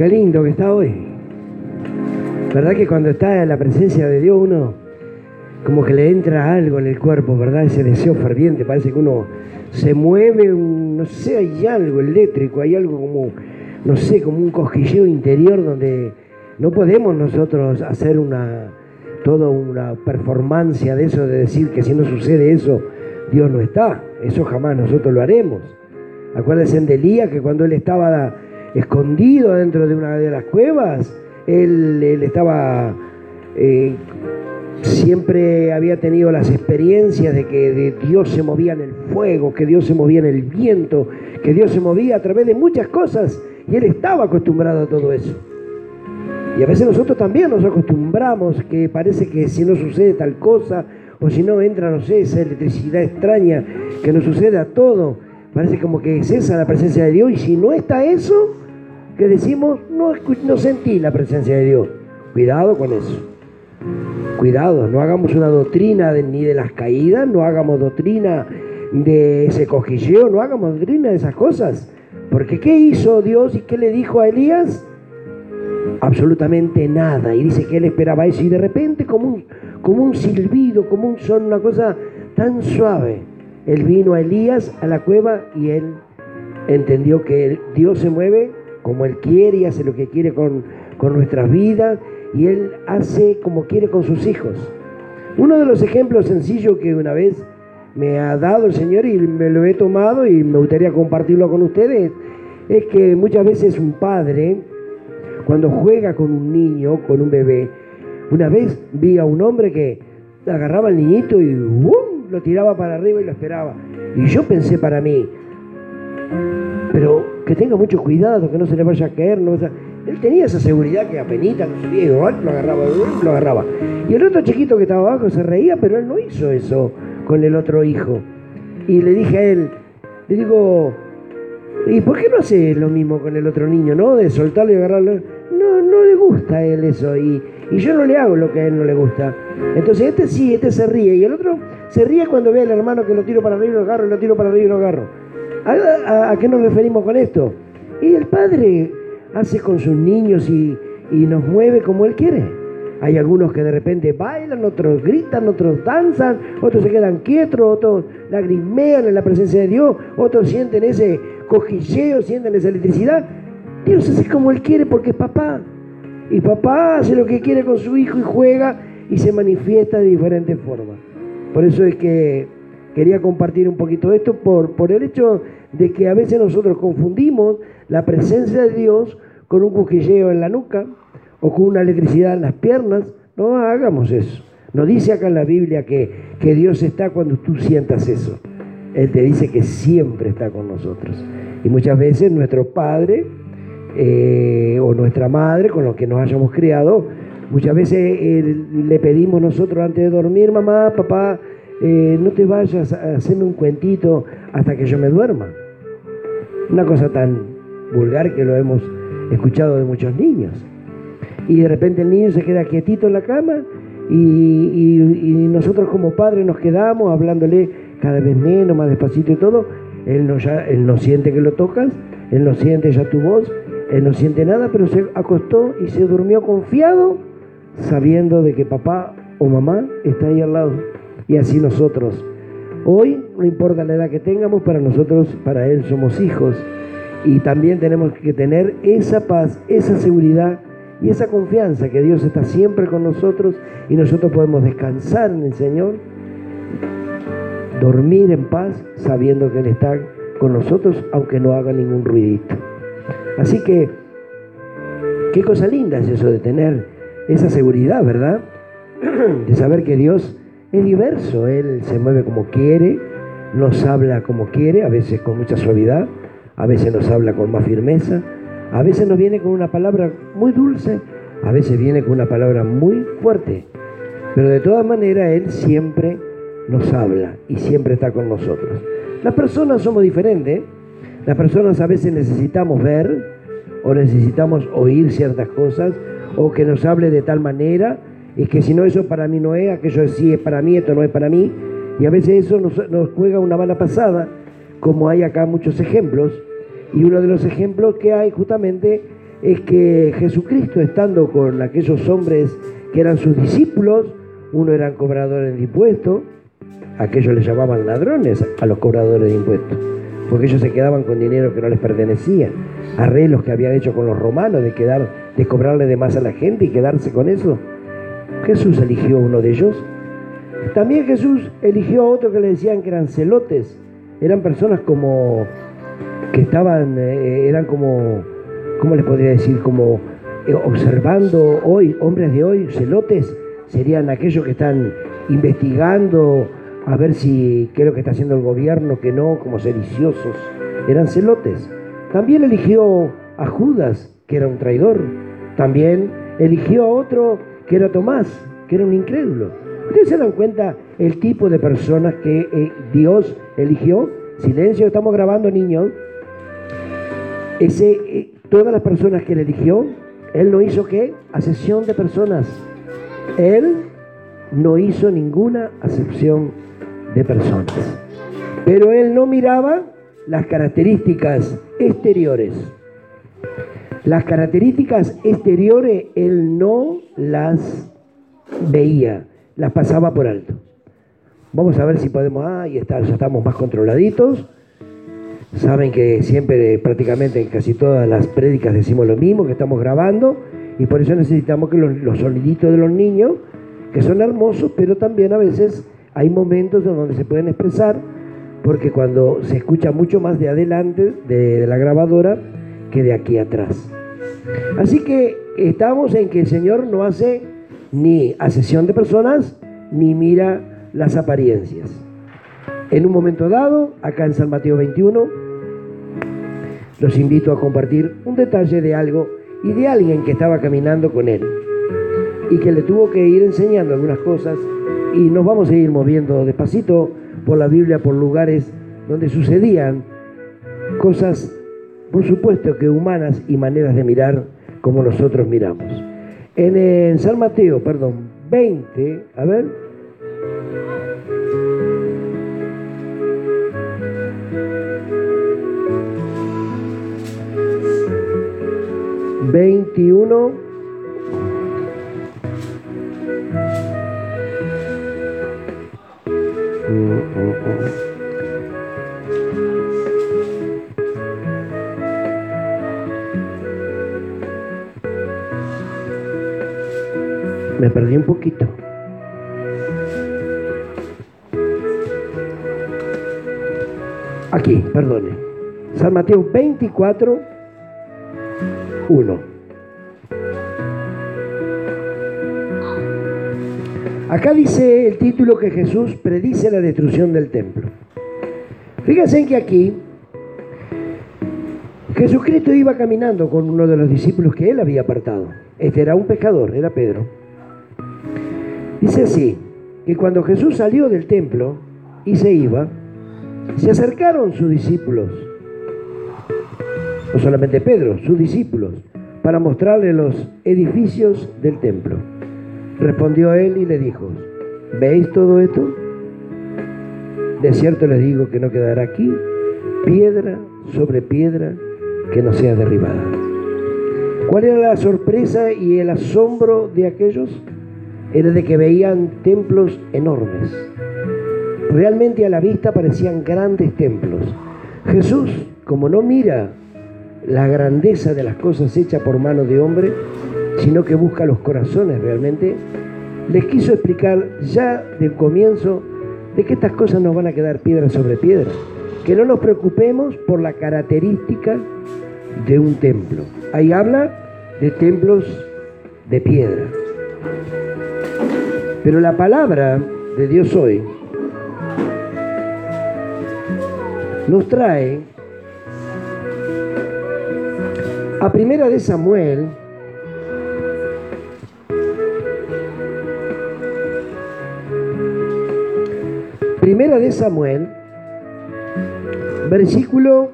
qué lindo que está hoy. ¿Verdad que cuando está en la presencia de Dios uno como que le entra algo en el cuerpo, ¿verdad? Ese deseo ferviente, parece que uno se mueve, no sé, hay algo eléctrico, hay algo como, no sé, como un cosquilleo interior donde no podemos nosotros hacer toda una performance de eso, de decir que si no sucede eso, Dios no está. Eso jamás nosotros lo haremos. Acuérdense de Elías, que cuando él estaba escondido dentro de una de las cuevas, él estaba, siempre había tenido las experiencias de que Dios se movía en el fuego, que Dios se movía en el viento, que Dios se movía a través de muchas cosas, y él estaba acostumbrado a todo eso. Y a veces nosotros también nos acostumbramos, que parece que si no sucede tal cosa, o si no entra, no sé, esa electricidad extraña que nos sucede a todo, parece como que cesa la presencia de Dios, y si no está eso, que decimos, no sentí la presencia de Dios. Cuidado con eso. Cuidado, no hagamos una doctrina ni de las caídas, no hagamos doctrina de ese cosquilleo, no hagamos doctrina de esas cosas. Porque ¿qué hizo Dios y qué le dijo a Elías? Absolutamente nada. Y dice que él esperaba eso, y de repente como un silbido, como un son, una cosa tan suave, él vino a Elías a la cueva, y él entendió que Dios se mueve como Él quiere y hace lo que quiere con nuestras vidas, y Él hace como quiere con sus hijos. Uno de los ejemplos sencillos que una vez me ha dado el Señor y me lo he tomado y me gustaría compartirlo con ustedes, es que muchas veces un padre, cuando juega con un niño, con un bebé, una vez vi a un hombre que agarraba al niñito y lo tiraba para arriba y lo esperaba. Y yo pensé para mí, pero que tenga mucho cuidado, que no se le vaya a caer. Él tenía esa seguridad que apenita no subía y lo agarraba. Y el otro chiquito que estaba abajo se reía, pero él no hizo eso con el otro hijo. Y le dije a él, le digo, ¿y por qué no hace lo mismo con el otro niño, no? De soltarlo y agarrarlo. No le gusta a él eso, y yo no le hago lo que a él no le gusta. Entonces este se ríe, y el otro se ríe cuando ve al hermano que lo tiro para arriba y lo agarro, y lo tiro para arriba y lo agarro. ¿A qué nos referimos con esto? Y el padre hace con sus niños y nos mueve como Él quiere. Hay algunos que de repente bailan, otros gritan, otros danzan, otros se quedan quietos, otros lagrimean en la presencia de Dios, otros sienten ese cosquilleo, sienten esa electricidad. Dios hace como Él quiere porque es papá. Y papá hace lo que quiere con su hijo y juega y se manifiesta de diferentes formas. Por eso es que quería compartir un poquito esto por el hecho de que a veces nosotros confundimos la presencia de Dios con un cosquilleo en la nuca o con una electricidad en las piernas. No hagamos eso. No dice acá en la Biblia que Dios está cuando tú sientas eso. Él te dice que siempre está con nosotros. Y muchas veces nuestro padre o nuestra madre, con los que nos hayamos criado, muchas veces le pedimos nosotros antes de dormir, mamá, papá, no te vayas a hacerme un cuentito hasta que yo me duerma. Una cosa tan vulgar que lo hemos escuchado de muchos niños. Y de repente el niño se queda quietito en la cama y nosotros como padres nos quedamos hablándole cada vez menos, más despacito y todo. Él no siente que lo tocas, él no siente ya tu voz, él no siente nada, pero se acostó y se durmió confiado, sabiendo de que papá o mamá está ahí al lado. Y así nosotros, hoy, no importa la edad que tengamos, para nosotros, para Él somos hijos. Y también tenemos que tener esa paz, esa seguridad y esa confianza que Dios está siempre con nosotros y nosotros podemos descansar en el Señor, dormir en paz sabiendo que Él está con nosotros, aunque no haga ningún ruidito. Así que, qué cosa linda es eso de tener esa seguridad, ¿verdad? De saber que Dios es diverso, Él se mueve como quiere, nos habla como quiere, a veces con mucha suavidad, a veces nos habla con más firmeza, a veces nos viene con una palabra muy dulce, a veces viene con una palabra muy fuerte, pero de todas maneras Él siempre nos habla y siempre está con nosotros. Las personas somos diferentes, las personas a veces necesitamos ver o necesitamos oír ciertas cosas o que nos hable de tal manera y que si no eso para mí no es, aquello sí es para mí, esto no es para mí, y a veces eso nos juega una mala pasada, como hay acá muchos ejemplos, y uno de los ejemplos que hay justamente es que Jesucristo, estando con aquellos hombres que eran sus discípulos, uno eran cobradores de impuestos, aquellos les llamaban ladrones a los cobradores de impuestos, porque ellos se quedaban con dinero que no les pertenecía, arreglos que habían hecho con los romanos de cobrarle de más a la gente y quedarse con eso. Jesús eligió uno de ellos. También Jesús eligió a otro que le decían que eran celotes, eran personas como que estaban, eran como, ¿cómo les podría decir? Como observando hoy, hombres de hoy, celotes, serían aquellos que están investigando a ver si qué es lo que está haciendo el gobierno, que no, como sediciosos, eran celotes. También eligió a Judas, que era un traidor. También eligió a otro que era Tomás, que era un incrédulo. ¿Ustedes se dan cuenta el tipo de personas que Dios eligió? Silencio, estamos grabando, niños. Todas las personas que él eligió, él no hizo ¿qué? Acepción de personas. Él no hizo ninguna acepción de personas. Pero él no miraba las características exteriores. Las características exteriores él no las veía, las pasaba por alto. Vamos a ver si podemos, ya estamos más controladitos. Saben que siempre, prácticamente en casi todas las prédicas decimos lo mismo, que estamos grabando, y por eso necesitamos que los soniditos de los niños, que son hermosos, pero también a veces hay momentos en donde se pueden expresar, porque cuando se escucha mucho más de adelante de la grabadora que de aquí atrás. Así que estamos en que el Señor no hace ni acepción de personas, ni mira las apariencias. En un momento dado, acá en San Mateo 21, los invito a compartir un detalle de algo y de alguien que estaba caminando con él y que le tuvo que ir enseñando algunas cosas, y nos vamos a ir moviendo despacito por la Biblia, por lugares donde sucedían cosas, por supuesto que humanas, y maneras de mirar como nosotros miramos. En San Mateo, 20, a ver. ...21... Me perdí un poquito. Aquí, perdone. San Mateo 24, 1. Acá dice el título que Jesús predice la destrucción del templo. Fíjense que aquí Jesucristo iba caminando con uno de los discípulos que él había apartado. Este era un pecador, era Pedro. Dice así, que cuando Jesús salió del templo y se iba, se acercaron sus discípulos, no solamente Pedro, sus discípulos, para mostrarle los edificios del templo. Respondió él y le dijo, ¿veis todo esto? De cierto les digo que no quedará aquí piedra sobre piedra que no sea derribada. ¿Cuál era la sorpresa y el asombro de aquellos? Era de que veían templos enormes. Realmente a la vista parecían grandes templos. Jesús, como no mira la grandeza de las cosas hechas por mano de hombre, sino que busca los corazones realmente, les quiso explicar ya del comienzo de que estas cosas nos van a quedar piedra sobre piedra, que no nos preocupemos por la característica de un templo. Ahí habla de templos de piedra. Pero la palabra de Dios hoy nos trae a Primera de Samuel, versículo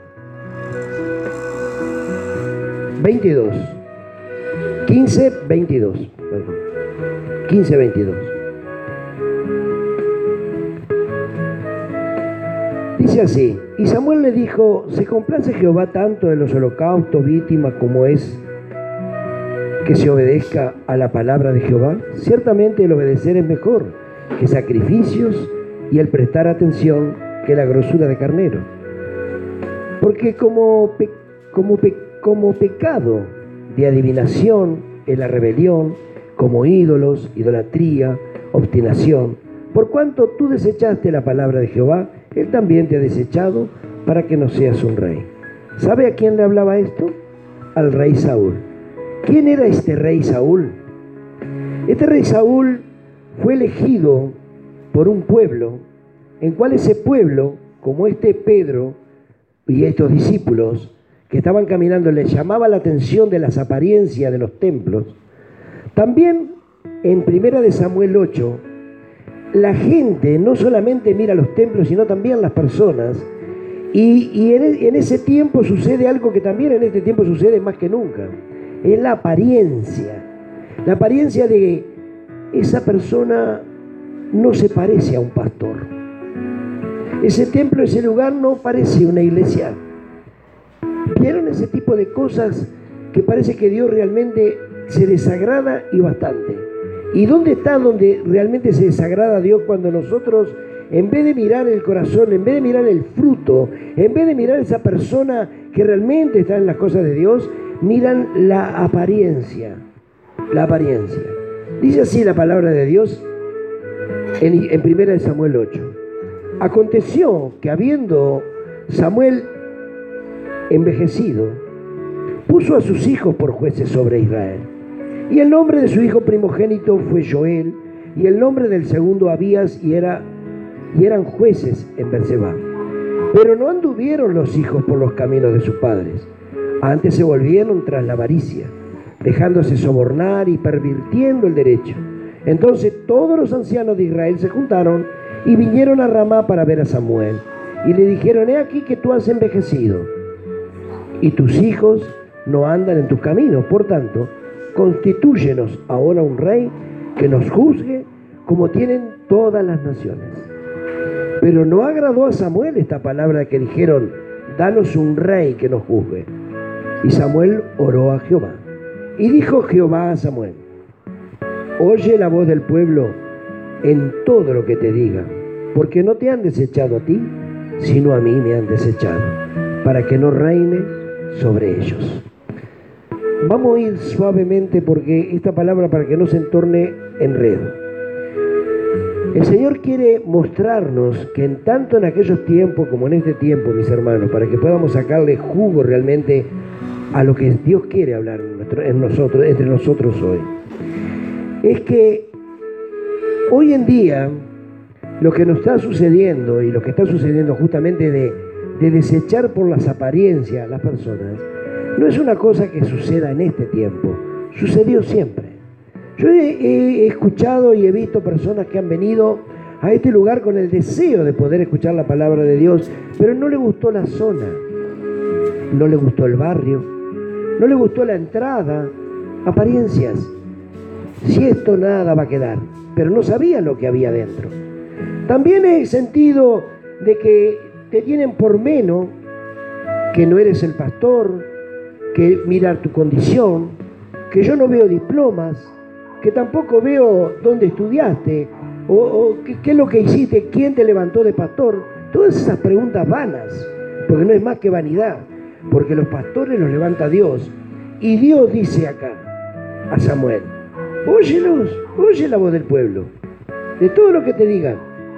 22, 15, 22. 15, 22. Dice así: y Samuel le dijo: ¿se complace Jehová tanto en los holocaustos, víctimas, como es que se obedezca a la palabra de Jehová? Ciertamente el obedecer es mejor que sacrificios, y el prestar atención que la grosura de carnero. Porque como pecado de adivinación es la rebelión, como ídolos, idolatría, obstinación. Por cuanto tú desechaste la palabra de Jehová, Él también te ha desechado para que no seas un rey. ¿Sabe a quién le hablaba esto? Al rey Saúl. ¿Quién era este rey Saúl? Este rey Saúl fue elegido por un pueblo, en cual ese pueblo, como este Pedro y estos discípulos que estaban caminando, les llamaba la atención de las apariencias de los templos. También en 1 de Samuel 8, la gente no solamente mira los templos, sino también las personas. Y en ese tiempo sucede algo que también en este tiempo sucede más que nunca. Es la apariencia. La apariencia de esa persona no se parece a un pastor. Ese templo, ese lugar no parece una iglesia. ¿Vieron ese tipo de cosas que parece que Dios realmente se desagrada y bastante? ¿Y dónde está donde realmente se desagrada a Dios? Cuando nosotros, en vez de mirar el corazón, en vez de mirar el fruto, en vez de mirar esa persona que realmente está en las cosas de Dios, miran la apariencia. La apariencia. Dice así la palabra de Dios en 1 de Samuel 8. Aconteció que habiendo Samuel envejecido, puso a sus hijos por jueces sobre Israel. Y el nombre de su hijo primogénito fue Joel, y el nombre del segundo Abías, y eran jueces en Berseba. Pero no anduvieron los hijos por los caminos de sus padres, antes se volvieron tras la avaricia, dejándose sobornar y pervirtiendo el derecho. Entonces todos los ancianos de Israel se juntaron y vinieron a Ramá para ver a Samuel, y le dijeron: he aquí que tú has envejecido, y tus hijos no andan en tus caminos. Por tanto, constitúyenos ahora un rey que nos juzgue como tienen todas las naciones. Pero no agradó a Samuel esta palabra que dijeron: danos un rey que nos juzgue. Y Samuel oró a Jehová. Y dijo Jehová a Samuel: oye la voz del pueblo en todo lo que te diga, porque no te han desechado a ti, sino a mí me han desechado, para que no reine sobre ellos. Vamos a ir suavemente porque esta palabra, para que no se entorne enredo. El Señor quiere mostrarnos que tanto en aquellos tiempos como en este tiempo, mis hermanos, para que podamos sacarle jugo realmente a lo que Dios quiere hablar entre nosotros hoy, es que hoy en día lo que nos está sucediendo y lo que está sucediendo justamente de desechar por las apariencias a las personas, no es una cosa que suceda en este tiempo, sucedió siempre. Yo he escuchado y he visto personas que han venido a este lugar con el deseo de poder escuchar la palabra de Dios, pero no le gustó la zona, no le gustó el barrio, no le gustó la entrada, apariencias. Si esto nada va a quedar, pero no sabían lo que había dentro. También he sentido de que te tienen por menos, que no eres el pastor, que mirar tu condición, que yo no veo diplomas, que tampoco veo dónde estudiaste, o qué es lo que hiciste, quién te levantó de pastor. Todas esas preguntas vanas, porque no es más que vanidad, porque los pastores los levanta Dios. Y Dios dice acá a Samuel: óyelos, oye la voz del pueblo, de todo lo que te digan,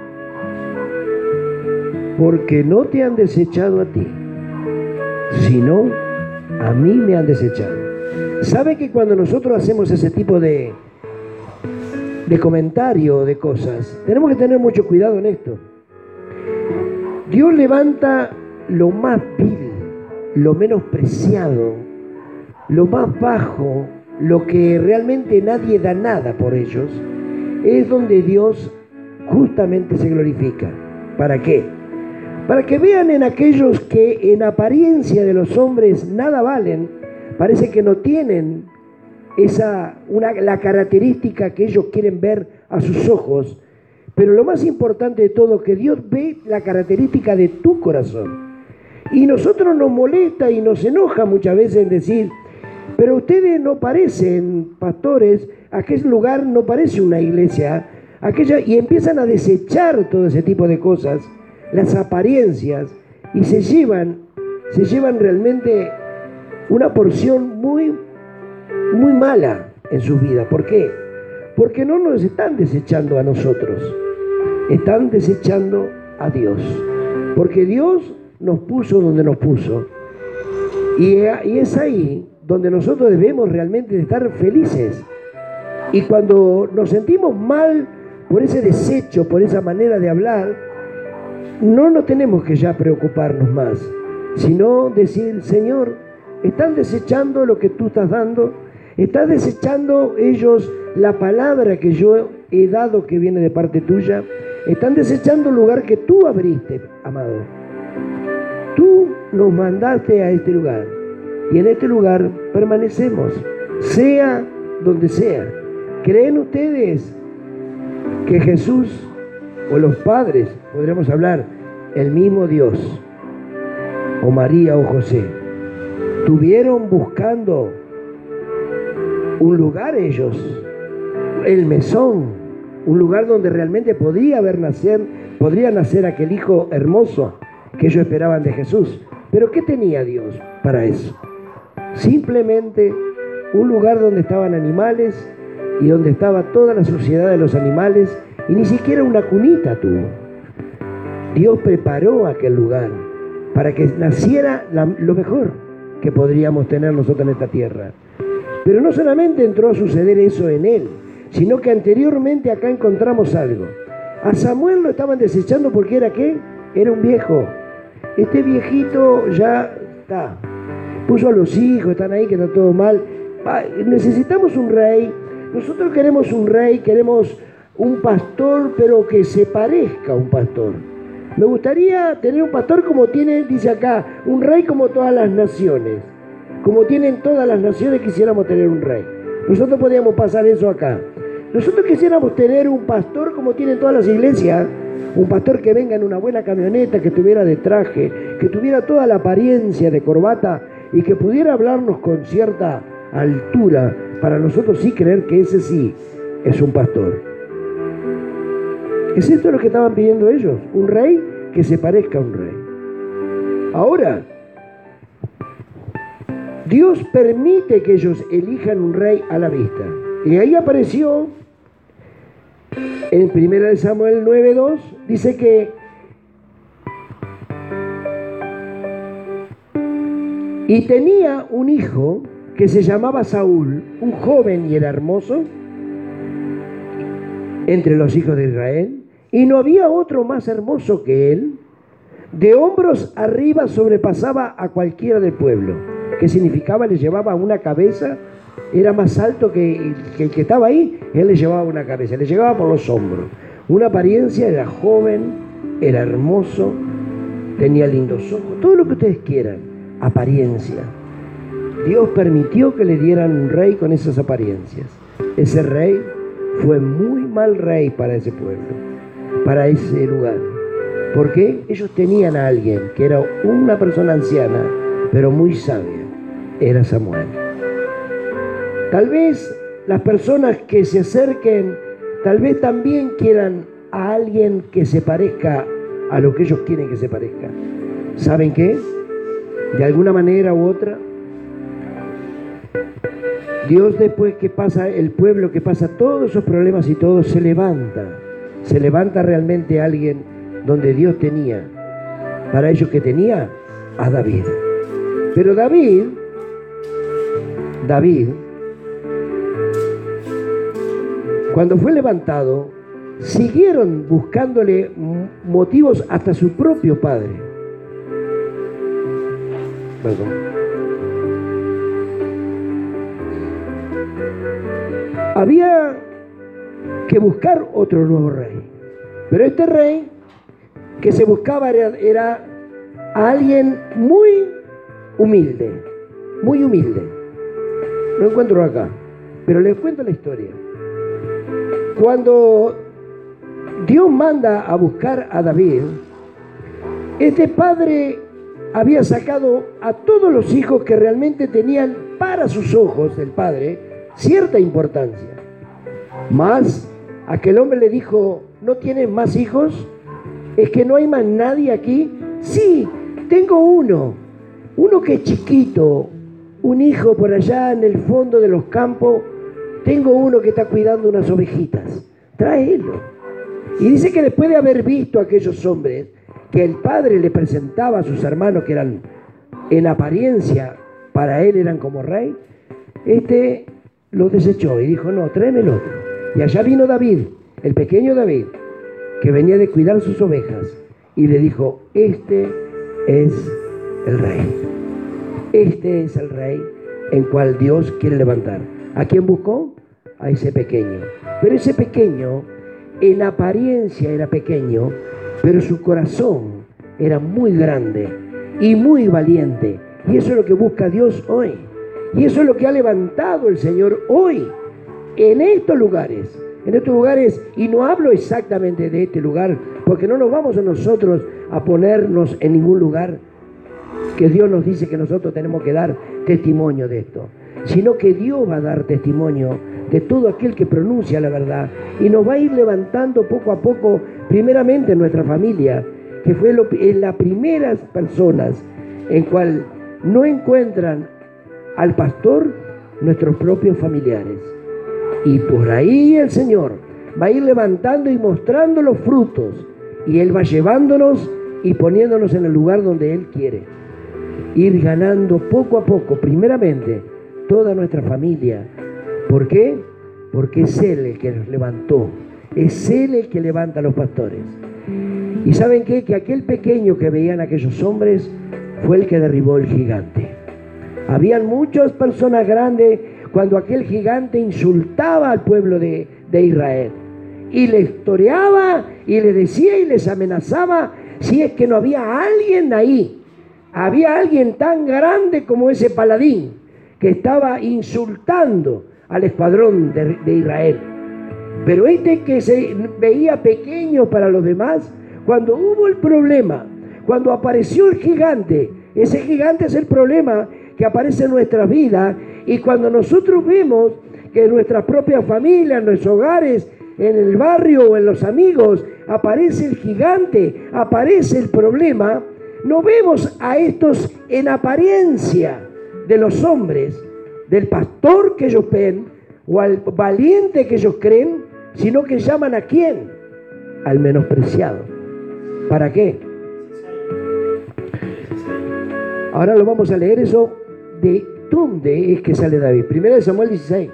porque no te han desechado a ti, sino a mí me han desechado. ¿Sabe que cuando nosotros hacemos ese tipo de comentario, de cosas, tenemos que tener mucho cuidado en esto? Dios levanta lo más vil, lo menospreciado, lo más bajo, lo que realmente nadie da nada por ellos, es donde Dios justamente se glorifica. ¿Para qué? Para que vean en aquellos que en apariencia de los hombres nada valen, parece que no tienen la característica que ellos quieren ver a sus ojos, Pero lo más importante de todo, que Dios ve la característica de tu corazón. Y nosotros nos molesta y nos enoja muchas veces en decir, pero ustedes no parecen pastores, aquel lugar no parece una iglesia, y empiezan a desechar todo ese tipo de cosas, las apariencias, y se llevan realmente una porción muy, muy mala en sus vidas. ¿Por qué? Porque no nos están desechando a nosotros, están desechando a Dios. Porque Dios nos puso donde nos puso. Y es ahí donde nosotros debemos realmente estar felices. Y cuando nos sentimos mal por ese desecho, por esa manera de hablar, no nos tenemos que ya preocuparnos más, sino decir, Señor, están desechando lo que tú estás dando, están desechando ellos la palabra que yo he dado que viene de parte tuya, están desechando el lugar que tú abriste, amado. Tú nos mandaste a este lugar y en este lugar permanecemos, sea donde sea. ¿Creen ustedes que Jesús o los padres, podríamos hablar, el mismo Dios, o María o José, tuvieron buscando un lugar ellos, el mesón, un lugar donde realmente podría nacer aquel hijo hermoso que ellos esperaban de Jesús? Pero ¿qué tenía Dios para eso? Simplemente un lugar donde estaban animales y donde estaba toda la sociedad de los animales, y ni siquiera una cunita tuvo. Dios preparó aquel lugar para que naciera lo mejor que podríamos tener nosotros en esta tierra. Pero no solamente entró a suceder eso en él, sino que anteriormente acá encontramos algo. A Samuel lo estaban desechando porque ¿era qué? Era un viejo. Este viejito ya está. Puso a los hijos, están ahí, que está todo mal. Necesitamos un rey. Nosotros queremos un rey, queremos un pastor, pero que se parezca a un pastor. Me gustaría tener un pastor como dice acá, un rey como todas las naciones. Como tienen todas las naciones, quisiéramos tener un rey. Nosotros podríamos pasar eso acá. Nosotros quisiéramos tener un pastor como tienen todas las iglesias. Un pastor que venga en una buena camioneta, que estuviera de traje, que tuviera toda la apariencia de corbata y que pudiera hablarnos con cierta altura, para nosotros sí creer que ese sí es un pastor. ¿Es esto lo que estaban pidiendo ellos? Un rey que se parezca a un rey. Ahora, Dios permite que ellos elijan un rey a la vista. Y ahí apareció, en 1 Samuel 9:2, dice que y tenía un hijo que se llamaba Saúl, un joven y era hermoso entre los hijos de Israel, y no había otro más hermoso que él. De hombros arriba sobrepasaba a cualquiera del pueblo. ¿Qué significaba? Le llevaba una cabeza, era más alto que el que estaba ahí, él le llevaba una cabeza, le llegaba por los hombros. Una apariencia, era joven, era hermoso, tenía lindos ojos, todo lo que ustedes quieran, apariencia. Dios permitió que le dieran un rey con esas apariencias. Ese rey fue muy mal rey para ese pueblo, para ese lugar. Porque ellos tenían a alguien que era una persona anciana, pero muy sabia. Era Samuel. Tal vez las personas que se acerquen, tal vez también quieran a alguien que se parezca a lo que ellos quieren que se parezca. ¿Saben qué? De alguna manera u otra, Dios, después que pasa el pueblo, que pasa todos esos problemas y todo, se levanta realmente alguien donde Dios tenía, para ellos que tenía a David. Pero David, cuando fue levantado, siguieron buscándole motivos hasta su propio padre. Perdón. Había que buscar otro nuevo rey. Pero este rey que se buscaba era a alguien muy humilde. Muy humilde. Lo encuentro acá. Pero les cuento la historia. Cuando Dios manda a buscar a David. Este padre había sacado a todos los hijos que realmente tenían para sus ojos, el padre, cierta importancia. Mas aquel hombre le dijo: ¿no tienes más hijos? ¿Es que no hay más nadie aquí? Sí, tengo uno que es chiquito, un hijo por allá en el fondo de los campos. Tengo uno que está cuidando unas ovejitas, tráelo. Y dice que después de haber visto a aquellos hombres que el padre le presentaba a sus hermanos, que eran en apariencia para él eran como rey, lo desechó y dijo: no, tráeme el otro. Y allá vino David, el pequeño David, que venía de cuidar sus ovejas, y le dijo: este es el rey. Este es el rey en cual Dios quiere levantar. ¿A quién buscó? A ese pequeño. Pero ese pequeño, en apariencia era pequeño, pero su corazón era muy grande y muy valiente. Y eso es lo que busca Dios hoy. Y eso es lo que ha levantado el Señor hoy en estos lugares. En estos lugares, y no hablo exactamente de este lugar, porque no nos vamos a nosotros a ponernos en ningún lugar que Dios nos dice que nosotros tenemos que dar testimonio de esto, sino que Dios va a dar testimonio de todo aquel que pronuncia la verdad, y nos va a ir levantando poco a poco, primeramente en nuestra familia, que fue en las primeras personas en cual no encuentran al pastor nuestros propios familiares. Y por ahí el Señor va a ir levantando y mostrando los frutos, y Él va llevándonos y poniéndonos en el lugar donde Él quiere. Ir ganando poco a poco, primeramente, toda nuestra familia. ¿Por qué? Porque es Él el que nos levantó. Es Él el que levanta a los pastores. ¿Y saben qué? Que aquel pequeño que veían aquellos hombres fue el que derribó el gigante. Habían muchas personas grandes cuando aquel gigante insultaba al pueblo de Israel. Y les toreaba y les decía y les amenazaba si es que no había alguien ahí. Había alguien tan grande como ese paladín que estaba insultando al escuadrón de Israel. Pero que se veía pequeño para los demás, cuando hubo el problema, cuando apareció el gigante, ese gigante es el problema que aparece en nuestras vidas, y cuando nosotros vemos que en nuestras propias familias, en nuestros hogares, en el barrio o en los amigos, aparece el gigante, aparece el problema, no vemos a estos en apariencia de los hombres, del pastor que ellos ven, o al valiente que ellos creen, sino que llaman ¿a quién? Al menospreciado. ¿Para qué? Ahora lo vamos a leer eso de dónde es que sale David. 1 Samuel 16.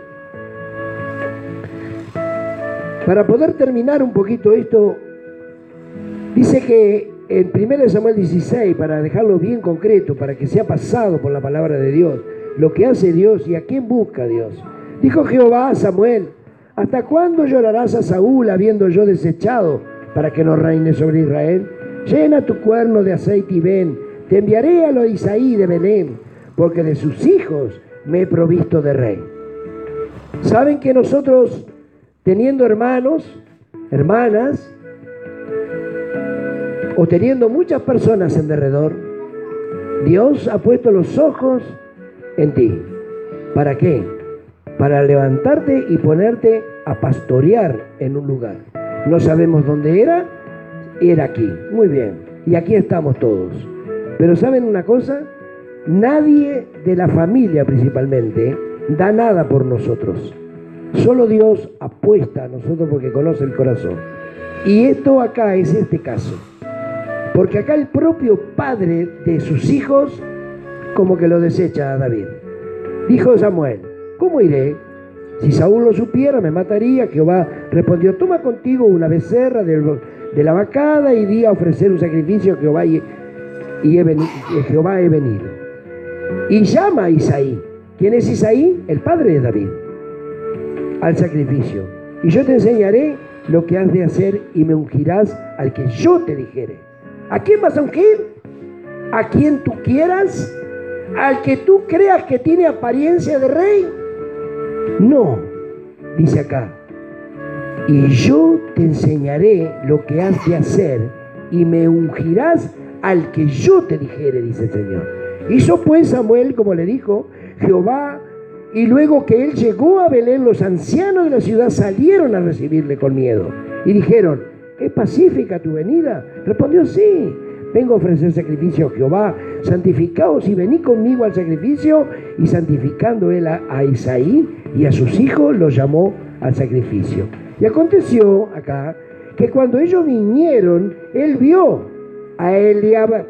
Para poder terminar un poquito esto, dice que en 1 Samuel 16, para dejarlo bien concreto, para que sea pasado por la palabra de Dios, lo que hace Dios y a quién busca Dios. Dijo Jehová a Samuel: ¿hasta cuándo llorarás a Saúl habiendo yo desechado para que no reine sobre Israel? Llena tu cuerno de aceite y ven, te enviaré a lo de Isaí de Belén, porque de sus hijos me he provisto de rey. ¿Saben que nosotros, teniendo hermanos, hermanas, o teniendo muchas personas en derredor, Dios ha puesto los ojos en ti? ¿Para qué? Para levantarte y ponerte a pastorear en un lugar. No sabemos dónde era aquí. Muy bien. Y aquí estamos todos. Pero ¿saben una cosa? Nadie de la familia principalmente da nada por nosotros. Solo Dios apuesta a nosotros porque conoce el corazón. Y esto acá es este caso. Porque acá el propio padre de sus hijos como que lo desecha a David. Dijo Samuel: ¿cómo iré? Si Saúl lo supiera, me mataría. Jehová respondió: toma contigo una becerra de la vacada y di a ofrecer un sacrificio a Jehová Jehová he venido. Y llama a Isaí. ¿Quién es Isaí? El padre de David. Al sacrificio. Y yo te enseñaré lo que has de hacer y me ungirás al que yo te dijere. ¿A quién vas a ungir? ¿A quien tú quieras? ¿Al que tú creas que tiene apariencia de rey? No, dice acá. y yo te enseñaré lo que has de hacer, y me ungirás al que yo te dijere, dice el Señor. Hizo pues Samuel como le dijo Jehová, y luego que él llegó a Belén, los ancianos de la ciudad salieron a recibirle con miedo, y dijeron: ¿es pacífica tu venida? Respondió: sí, vengo a ofrecer sacrificio a Jehová, santificaos y venid conmigo al sacrificio. Y santificando él a Isaí y a sus hijos, los llamó al sacrificio. Y aconteció acá que cuando ellos vinieron, él vio a Eliab,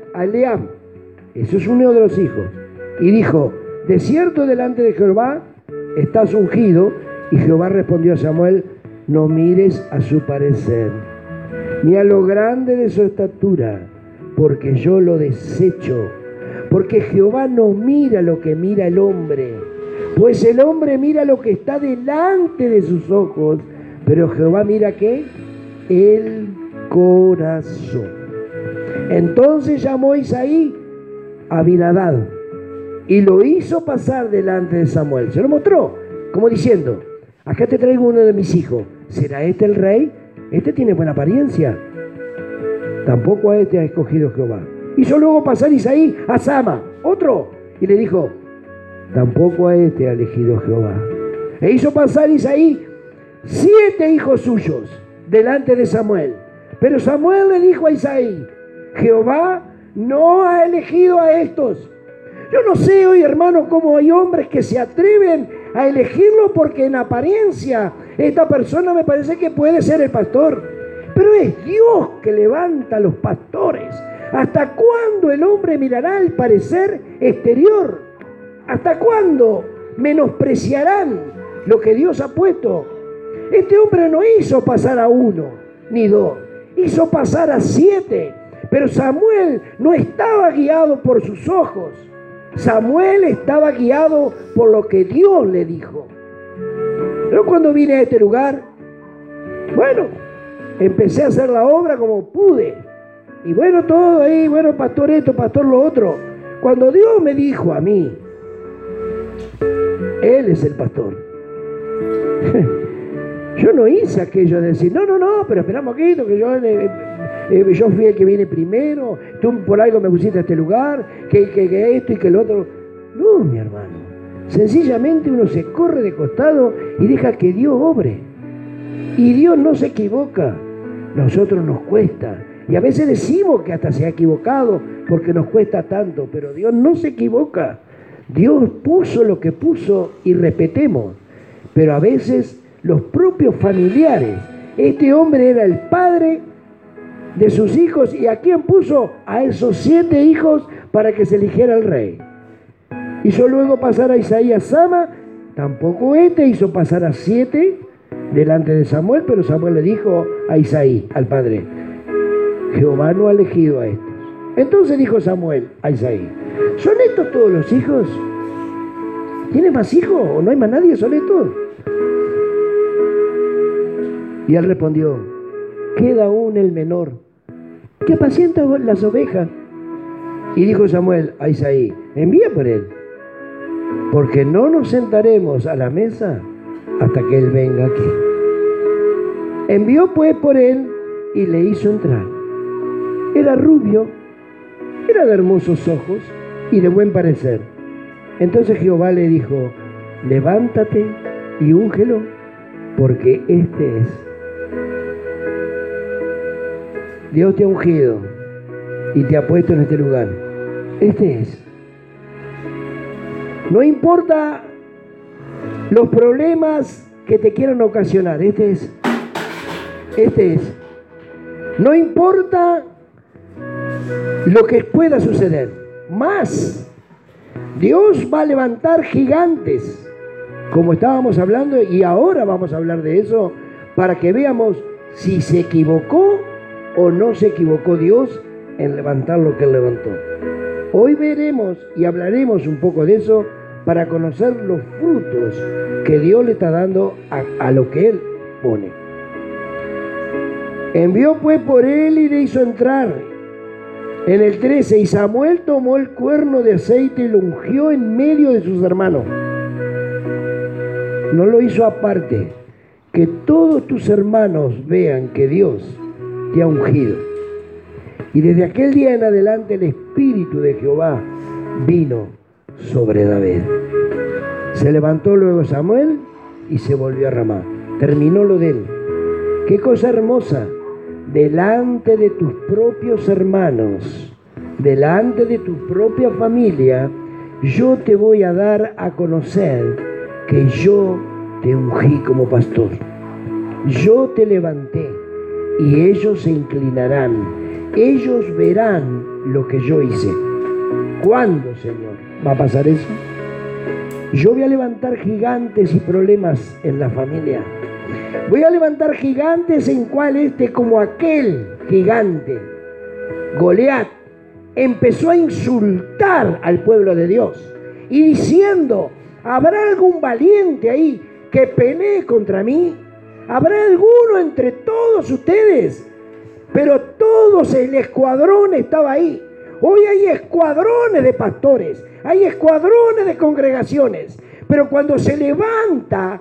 eso es uno de los hijos, y dijo: de cierto delante de Jehová estás ungido. Y Jehová respondió a Samuel: no mires a su parecer, ni a lo grande de su estatura, porque yo lo desecho. Porque Jehová no mira lo que mira el hombre, pues el hombre mira lo que está delante de sus ojos, pero Jehová mira ¿qué? El corazón. Entonces llamó Isaí a Abinadab y lo hizo pasar delante de Samuel. Se lo mostró, como diciendo: acá te traigo uno de mis hijos. ¿Será este el rey? Este tiene buena apariencia. Tampoco a este ha escogido Jehová. Hizo luego pasar Isaí a Sama, otro, y le dijo: tampoco a este ha elegido Jehová. E hizo pasar Isaí 7 hijos suyos delante de Samuel. Pero Samuel le dijo a Isaí: Jehová no ha elegido a estos. Yo no sé hoy, hermano, cómo hay hombres que se atreven a elegirlo, porque en apariencia esta persona me parece que puede ser el pastor. Pero es Dios que levanta a los pastores. ¿Hasta cuándo el hombre mirará el parecer exterior? ¿Hasta cuándo menospreciarán lo que Dios ha puesto? Este hombre no hizo pasar a 1 ni 2, hizo pasar a 7. Pero Samuel no estaba guiado por sus ojos. Samuel estaba guiado por lo que Dios le dijo. Yo cuando vine a este lugar, bueno, empecé a hacer la obra como pude. Y bueno, todo ahí, bueno, pastor esto, pastor lo otro. Cuando Dios me dijo a mí: Él es el pastor. Yo no hice aquello de decir: no, pero esperamos aquí, que yo fui el que viene primero, tú por algo me pusiste a este lugar, que esto y que lo otro. No, mi hermano. Sencillamente uno se corre de costado y deja que Dios obre. Y Dios no se equivoca. Nosotros nos cuesta. Y a veces decimos que hasta se ha equivocado porque nos cuesta tanto, pero Dios no se equivoca. Dios puso lo que puso y respetemos. Pero a veces los propios familiares, este hombre era el padre de sus hijos, ¿y a quién puso? A esos 7 hijos para que se eligiera el rey. Hizo luego pasar a Isaí a Sama, tampoco este. Hizo pasar a 7 delante de Samuel, pero Samuel le dijo a Isaí, al padre: Jehová no ha elegido a estos. Entonces dijo Samuel a Isaí: ¿son estos todos los hijos? ¿Tienes más hijos o no hay más nadie? ¿Son estos? Y él respondió: queda aún el menor, que apacienta las ovejas. Y dijo Samuel a Isaí: envía por él, porque no nos sentaremos a la mesa hasta que él venga aquí. Envió pues por él y le hizo entrar. Era rubio, era de hermosos ojos y de buen parecer. Entonces Jehová le dijo: levántate y úngelo, porque este es. Dios te ha ungido y te ha puesto en este lugar. Este es. No importa los problemas que te quieran ocasionar, este es. Este es. No importa lo que pueda suceder, más Dios va a levantar gigantes, como estábamos hablando, y ahora vamos a hablar de eso, para que veamos si se equivocó o no se equivocó Dios en levantar lo que Él levantó. Hoy veremos y hablaremos un poco de eso para conocer los frutos que Dios le está dando a lo que Él pone. Envió pues por él y le hizo entrar. En el 13, y Samuel tomó el cuerno de aceite y lo ungió en medio de sus hermanos. No lo hizo aparte, que todos tus hermanos vean que Dios te ha ungido. Y desde aquel día en adelante el Espíritu de Jehová vino sobre David. Se levantó luego Samuel y se volvió a Ramá. Terminó lo de él. Qué cosa hermosa. Delante de tus propios hermanos, delante de tu propia familia, yo te voy a dar a conocer que yo te ungí como pastor. Yo te levanté y ellos se inclinarán. Ellos verán lo que yo hice. ¿Cuándo, Señor, va a pasar eso? Yo voy a levantar gigantes y problemas en la familia. Voy a levantar gigantes en cual como aquel gigante, Goliat, empezó a insultar al pueblo de Dios y diciendo: ¿habrá algún valiente ahí que pelee contra mí? ¿Habrá alguno entre todos ustedes? Pero todos, el escuadrón estaba ahí. Hoy hay escuadrones de pastores, hay escuadrones de congregaciones, pero cuando se levanta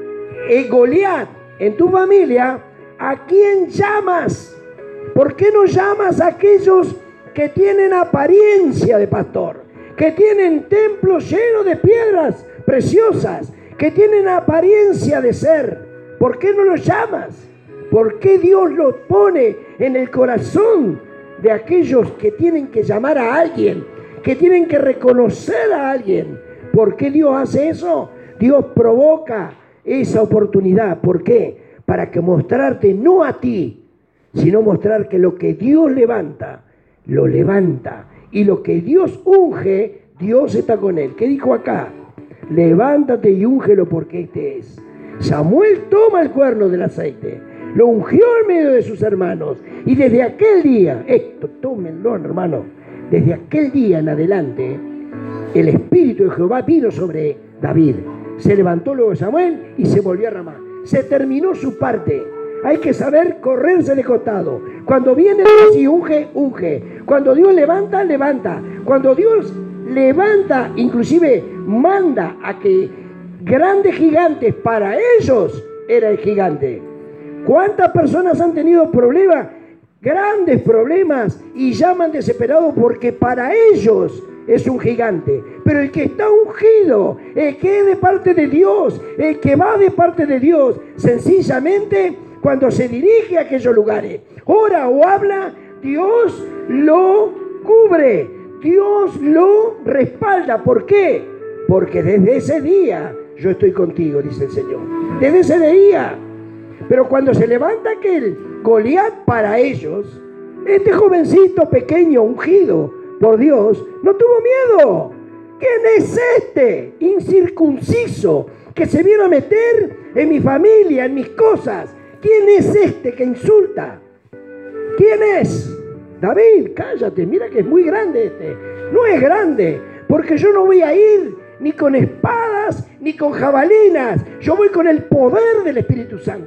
Goliat en tu familia, ¿a quién llamas? ¿Por qué no llamas a aquellos que tienen apariencia de pastor, que tienen templos llenos de piedras preciosas, que tienen apariencia de ser? ¿Por qué no los llamas? ¿Por qué Dios los pone en el corazón de aquellos que tienen que llamar a alguien, que tienen que reconocer a alguien? ¿Por qué Dios hace eso? Dios provoca esa oportunidad. ¿Por qué? Para que mostrarte no a ti, sino mostrar que lo que Dios levanta, lo levanta. Y lo que Dios unge, Dios está con él. ¿Qué dijo acá? Levántate y úngelo porque este es. Samuel toma el cuerno del aceite, lo ungió en medio de sus hermanos. Y desde aquel día, tómenlo, hermano, desde aquel día en adelante, el Espíritu de Jehová vino sobre David. Se levantó luego Samuel y se volvió a Ramá. Se terminó su parte. Hay que saber correrse de costado. Cuando viene Dios y unge, unge. Cuando Dios levanta, levanta. Cuando Dios levanta, inclusive manda a que grandes gigantes, para ellos era el gigante. ¿Cuántas personas han tenido problemas? Grandes problemas, y llaman desesperados porque para ellos es un gigante. Pero el que está ungido, el que es de parte de Dios, el que va de parte de Dios, sencillamente cuando se dirige a aquellos lugares, ora o habla, Dios lo cubre, Dios lo respalda. ¿Por qué? Porque desde ese día yo estoy contigo, dice el Señor. Desde ese día. Pero cuando se levanta aquel Goliat para ellos, este jovencito pequeño, ungido por Dios, no tuvo miedo. ¿Quién es este incircunciso que se vino a meter en mi familia, en mis cosas? ¿Quién es este que insulta? ¿Quién es? David, cállate, mira que es muy grande este. No es grande, porque yo no voy a ir ni con espadas ni con jabalinas. Yo voy con el poder del Espíritu Santo.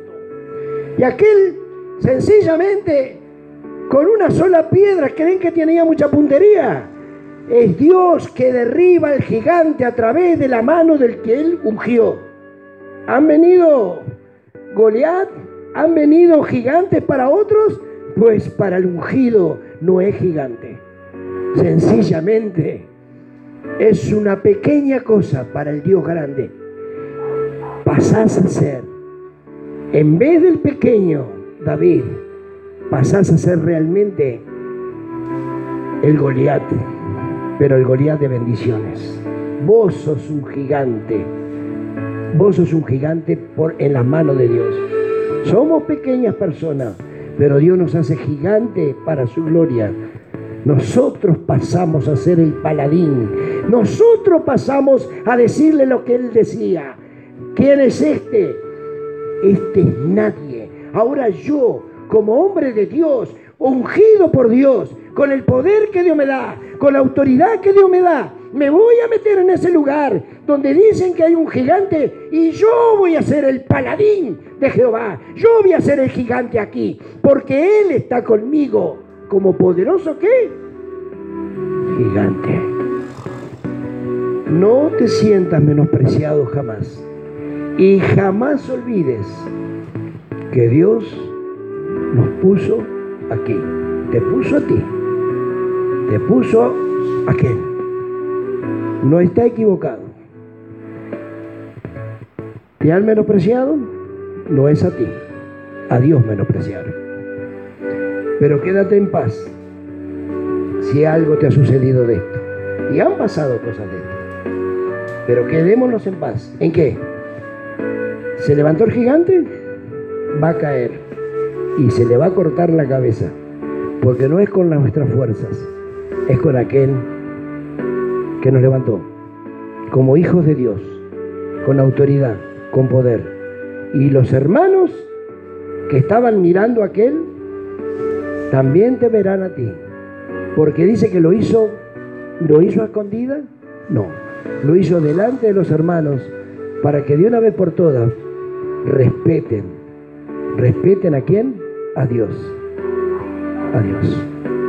Y aquel, sencillamente, con una sola piedra, ¿creen que tenía mucha puntería? Es Dios que derriba al gigante a través de la mano del que él ungió. ¿Han venido Goliat? ¿Han venido gigantes para otros? Pues para el ungido no es gigante. Sencillamente es una pequeña cosa para el Dios grande. Pasás a ser, en vez del pequeño David, pasás a ser realmente el Goliat, pero el Goliat de bendiciones. Vos sos un gigante. Vos sos un gigante en las manos de Dios. Somos pequeñas personas, pero Dios nos hace gigante para su gloria. Nosotros pasamos a ser el paladín. Nosotros pasamos a decirle lo que él decía. ¿Quién es este? Este es nadie. Ahora yo, como hombre de Dios, ungido por Dios, con el poder que Dios me da, con la autoridad que Dios me da, me voy a meter en ese lugar donde dicen que hay un gigante, y yo voy a ser el paladín de Jehová. Yo voy a ser el gigante aquí, porque Él está conmigo como poderoso, ¿qué? Gigante. No te sientas menospreciado jamás, y jamás olvides que Dios nos puso aquí. Te puso a ti. Te puso a aquel. No está equivocado. ¿Te han menospreciado? No es a ti. A Dios menospreciaron. Pero quédate en paz si algo te ha sucedido de esto. Y han pasado cosas de esto. Pero quedémonos en paz. ¿En qué? ¿Se levantó el gigante? Va a caer. Y se le va a cortar la cabeza. Porque no es con nuestras fuerzas. Es con aquel que nos levantó. Como hijos de Dios. Con autoridad. Con poder. Y los hermanos que estaban mirando a aquel también te verán a ti. Porque dice que lo hizo a escondida. No. Lo hizo delante de los hermanos para que de una vez por todas respeten. ¿Respeten a quién? A Dios. A Dios.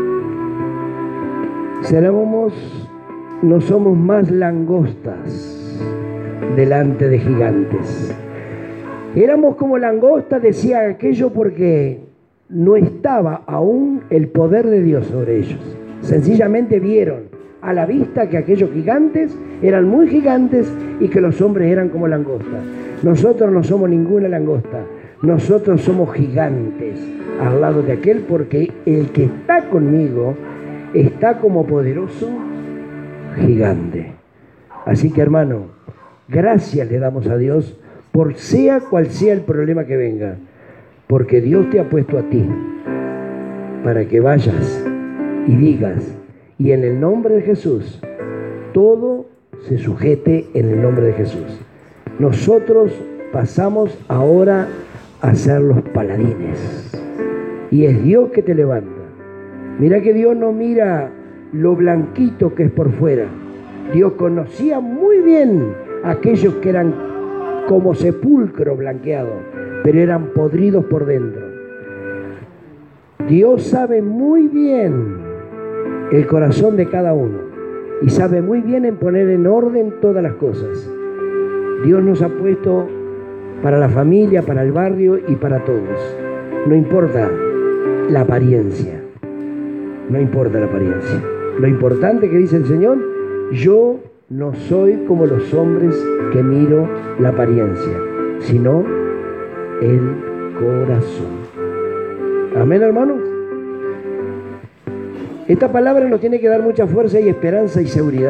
No somos más langostas delante de gigantes. Éramos como langostas, decía aquello, porque no estaba aún el poder de Dios sobre ellos. Sencillamente vieron a la vista que aquellos gigantes eran muy gigantes y que los hombres eran como langostas. Nosotros no somos ninguna langosta, nosotros somos gigantes al lado de aquel, porque el que está conmigo está como poderoso gigante. Así que, hermano, gracias le damos a Dios por sea cual sea el problema que venga, porque Dios te ha puesto a ti para que vayas y digas: y en el nombre de Jesús, todo se sujete en el nombre de Jesús. Nosotros pasamos ahora a ser los paladines. Y es Dios que te levanta. Mira que Dios no mira lo blanquito que es por fuera. Dios conocía muy bien a aquellos que eran como sepulcro blanqueado, pero eran podridos por dentro. Dios sabe muy bien el corazón de cada uno y sabe muy bien en poner en orden todas las cosas. Dios nos ha puesto para la familia, para el barrio y para todos. No importa la apariencia, no importa la apariencia. Lo importante que dice el Señor: yo no soy como los hombres que miro la apariencia, sino el corazón. Amén, hermanos. Esta palabra nos tiene que dar mucha fuerza y esperanza y seguridad.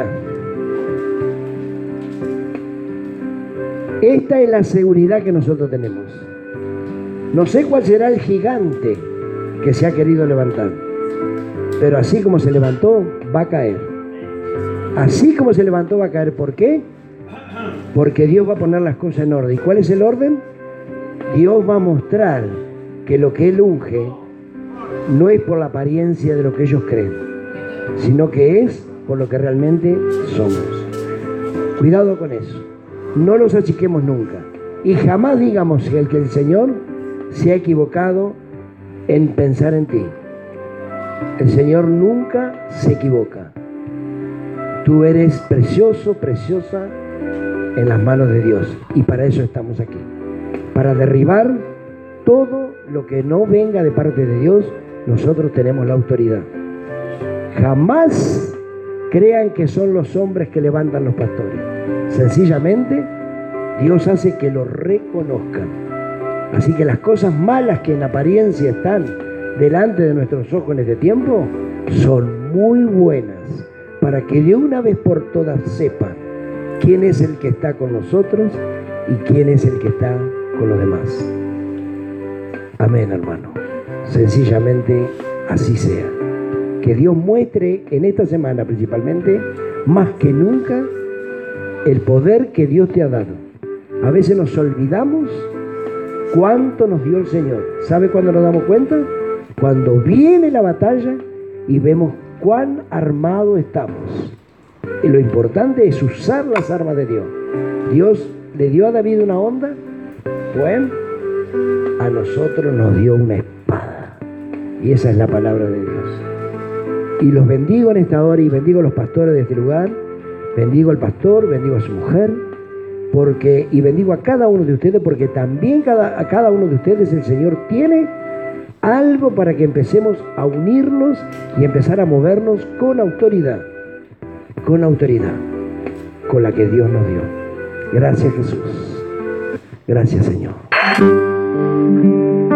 Esta es la seguridad que nosotros tenemos. No sé cuál será el gigante que se ha querido levantar, pero así como se levantó, va a caer. Así como se levantó, va a caer. ¿Por qué? Porque Dios va a poner las cosas en orden. ¿Y cuál es el orden? Dios va a mostrar que lo que Él unge no es por la apariencia de lo que ellos creen, sino que es por lo que realmente somos. Cuidado con eso. No los achiquemos nunca. Y jamás digamos que el Señor se ha equivocado en pensar en ti. El Señor nunca se equivoca. Tú eres precioso, preciosa en las manos de Dios. Y para eso estamos aquí. Para derribar todo lo que no venga de parte de Dios. Nosotros tenemos la autoridad. Jamás crean que son los hombres que levantan los pastores. Sencillamente, Dios hace que lo reconozcan. Así que las cosas malas que en apariencia están delante de nuestros ojos en este tiempo son muy buenas, para que de una vez por todas sepan quién es el que está con nosotros y quién es el que está con los demás. Amén, hermano. Sencillamente así sea. Que Dios muestre en esta semana principalmente, más que nunca, el poder que Dios te ha dado. A veces nos olvidamos cuánto nos dio el Señor. ¿Sabe cuándo nos damos cuenta? Cuando viene la batalla y vemos cuán armados estamos. Y lo importante es usar las armas de Dios. Dios le dio a David una honda, bueno, a nosotros nos dio una espada. Y esa es la palabra de Dios. Y los bendigo en esta hora y bendigo a los pastores de este lugar. Bendigo al pastor, bendigo a su mujer. y bendigo a cada uno de ustedes, porque también a cada uno de ustedes el Señor tiene algo para que empecemos a unirnos y empezar a movernos con autoridad, con la que Dios nos dio. Gracias, Jesús. Gracias, Señor.